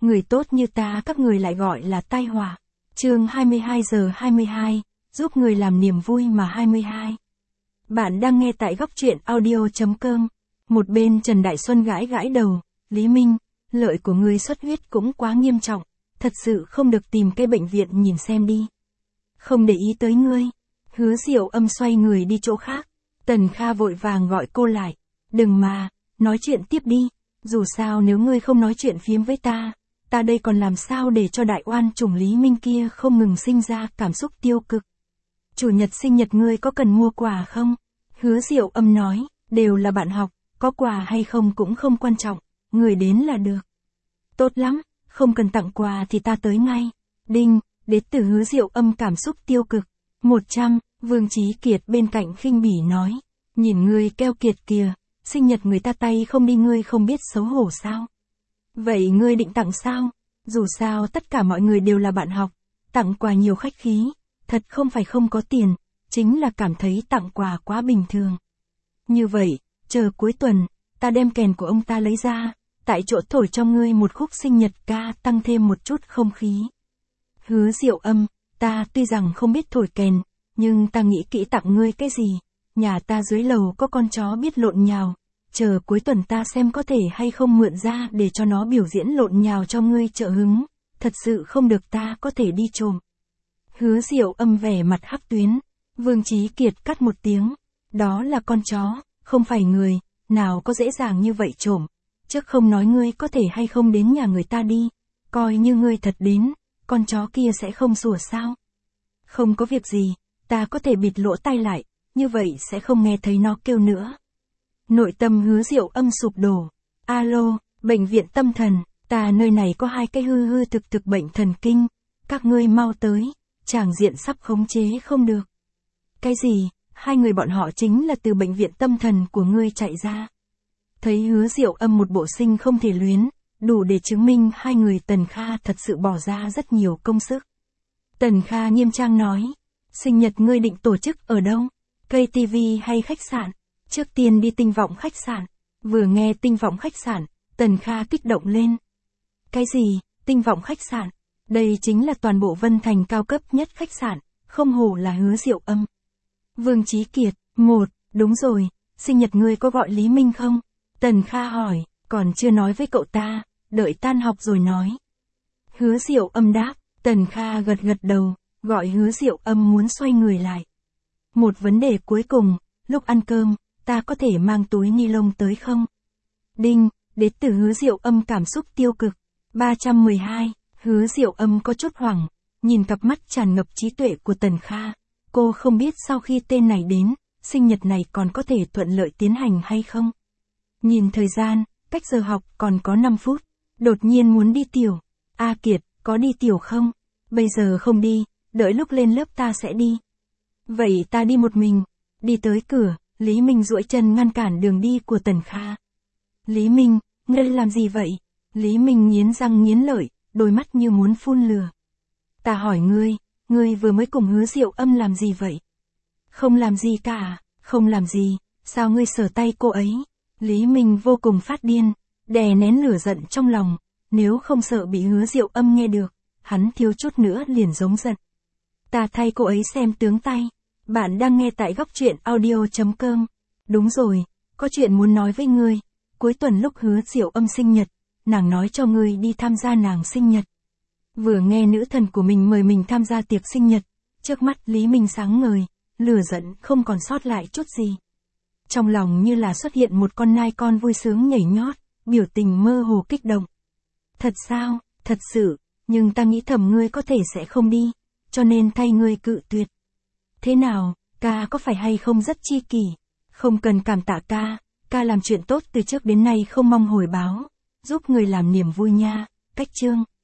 Người tốt như ta các người lại gọi là tai họa. Chương 22 giờ 22, giúp người làm niềm vui mà 22. Bạn đang nghe tại góc truyện audio.com. Một bên Trần Đại Xuân gãi gãi đầu, Lý Minh, lợi của ngươi xuất huyết cũng quá nghiêm trọng, thật sự không được tìm cái bệnh viện nhìn xem đi. Không để ý tới ngươi. Hứa Diệu Âm xoay người đi chỗ khác. Tần Kha vội vàng gọi cô lại. Đừng mà, nói chuyện tiếp đi. Dù sao nếu ngươi không nói chuyện phiếm với ta đây còn làm sao để cho đại oan chủng Lý Minh kia không ngừng sinh ra cảm xúc tiêu cực. Chủ nhật sinh nhật ngươi có cần mua quà không? Hứa Diệu Âm nói, đều là bạn học, có quà hay không cũng không quan trọng, người đến là được. Tốt lắm, không cần tặng quà thì ta tới ngay. Đinh, đến từ Hứa Diệu Âm cảm xúc tiêu cực. 100, Vương Chí Kiệt bên cạnh khinh bỉ nói, nhìn ngươi keo kiệt kìa, sinh nhật người ta tay không đi ngươi không biết xấu hổ sao? Vậy ngươi định tặng sao? Dù sao tất cả mọi người đều là bạn học, tặng quà nhiều khách khí, thật không phải không có tiền, chính là cảm thấy tặng quà quá bình thường. Như vậy, chờ cuối tuần, ta đem kèn của ông ta lấy ra, tại chỗ thổi cho ngươi một khúc sinh nhật ca tăng thêm một chút không khí. Hứa Diệu Âm, ta tuy rằng không biết thổi kèn, nhưng ta nghĩ kỹ tặng ngươi cái gì, nhà ta dưới lầu có con chó biết lộn nhào. Chờ cuối tuần ta xem có thể hay không mượn ra để cho nó biểu diễn lộn nhào cho ngươi trợ hứng, thật sự không được ta có thể đi trộm. Hứa Diệu Âm vẻ mặt hắc tuyến, Vương Chí Kiệt cắt một tiếng, đó là con chó, không phải người, nào có dễ dàng như vậy trộm, trước không nói ngươi có thể hay không đến nhà người ta đi, coi như ngươi thật đến, con chó kia sẽ không sủa sao. Không có việc gì, ta có thể bịt lỗ tai lại, như vậy sẽ không nghe thấy nó kêu nữa. Nội tâm Hứa Diệu Âm sụp đổ. Alo, bệnh viện tâm thần, ta nơi này có 2 cái hư thực bệnh thần kinh, các ngươi mau tới, tràng diện sắp khống chế không được. Cái gì, 2 người bọn họ chính là từ bệnh viện tâm thần của ngươi chạy ra. Thấy Hứa Diệu Âm một bộ sinh không thể luyến, đủ để chứng minh 2 người Tần Kha thật sự bỏ ra rất nhiều công sức. Tần Kha nghiêm trang nói, sinh nhật ngươi định tổ chức ở đâu? KTV hay khách sạn? Trước tiên đi Tinh Vọng khách sạn. Vừa nghe Tinh Vọng khách sạn, Tần Kha kích động lên. Cái gì, Tinh Vọng khách sạn? Đây chính là toàn bộ Vân Thành cao cấp nhất khách sạn, không hổ là Hứa Diệu Âm. Vương Chí Kiệt, đúng rồi, sinh nhật ngươi có gọi Lý Minh không? Tần Kha hỏi, còn chưa nói với cậu ta, đợi tan học rồi nói. Hứa Diệu Âm đáp, Tần Kha gật đầu, gọi Hứa Diệu Âm muốn xoay người lại. Một vấn đề cuối cùng, lúc ăn cơm, ta có thể mang túi ni lông tới không? Đinh, đến từ Hứa Diệu Âm cảm xúc tiêu cực. 312, Hứa Diệu Âm có chút hoảng, nhìn cặp mắt tràn ngập trí tuệ của Tần Kha. Cô không biết sau khi tên này đến, sinh nhật này còn có thể thuận lợi tiến hành hay không? Nhìn thời gian, cách giờ học còn có 5 phút. Đột nhiên muốn đi tiểu. A Kiệt, có đi tiểu không? Bây giờ không đi, đợi lúc lên lớp ta sẽ đi. Vậy ta đi một mình. Đi tới cửa, Lý Minh duỗi chân ngăn cản đường đi của Tần Kha. Lý Minh, ngươi làm gì vậy? Lý Minh nghiến răng nghiến lợi, đôi mắt như muốn phun lửa. Ta hỏi ngươi vừa mới cùng Hứa Diệu Âm làm gì vậy? Không làm gì cả, không làm gì, sao ngươi sờ tay cô ấy? Lý Minh vô cùng phát điên, đè nén lửa giận trong lòng, nếu không sợ bị Hứa Diệu Âm nghe được, hắn thiếu chút nữa liền giống giận. Ta thay cô ấy xem tướng tay. Bạn đang nghe tại góc truyện audio.com. Đúng rồi, có chuyện muốn nói với ngươi. Cuối tuần lúc Hứa Diệu Âm sinh nhật, nàng nói cho ngươi đi tham gia nàng sinh nhật. Vừa nghe nữ thần của mình mời mình tham gia tiệc sinh nhật, trước mắt Lý Minh sáng ngời, lửa giận không còn sót lại chút gì. Trong lòng như là xuất hiện một con nai con vui sướng nhảy nhót, biểu tình mơ hồ kích động. Thật sao, thật sự, nhưng ta nghĩ thầm ngươi có thể sẽ không đi, cho nên thay ngươi cự tuyệt. Thế nào, ca có phải hay không rất chi kỷ? Không cần cảm tạ ca làm chuyện tốt từ trước đến nay không mong hồi báo, giúp người làm niềm vui nha. Cách chương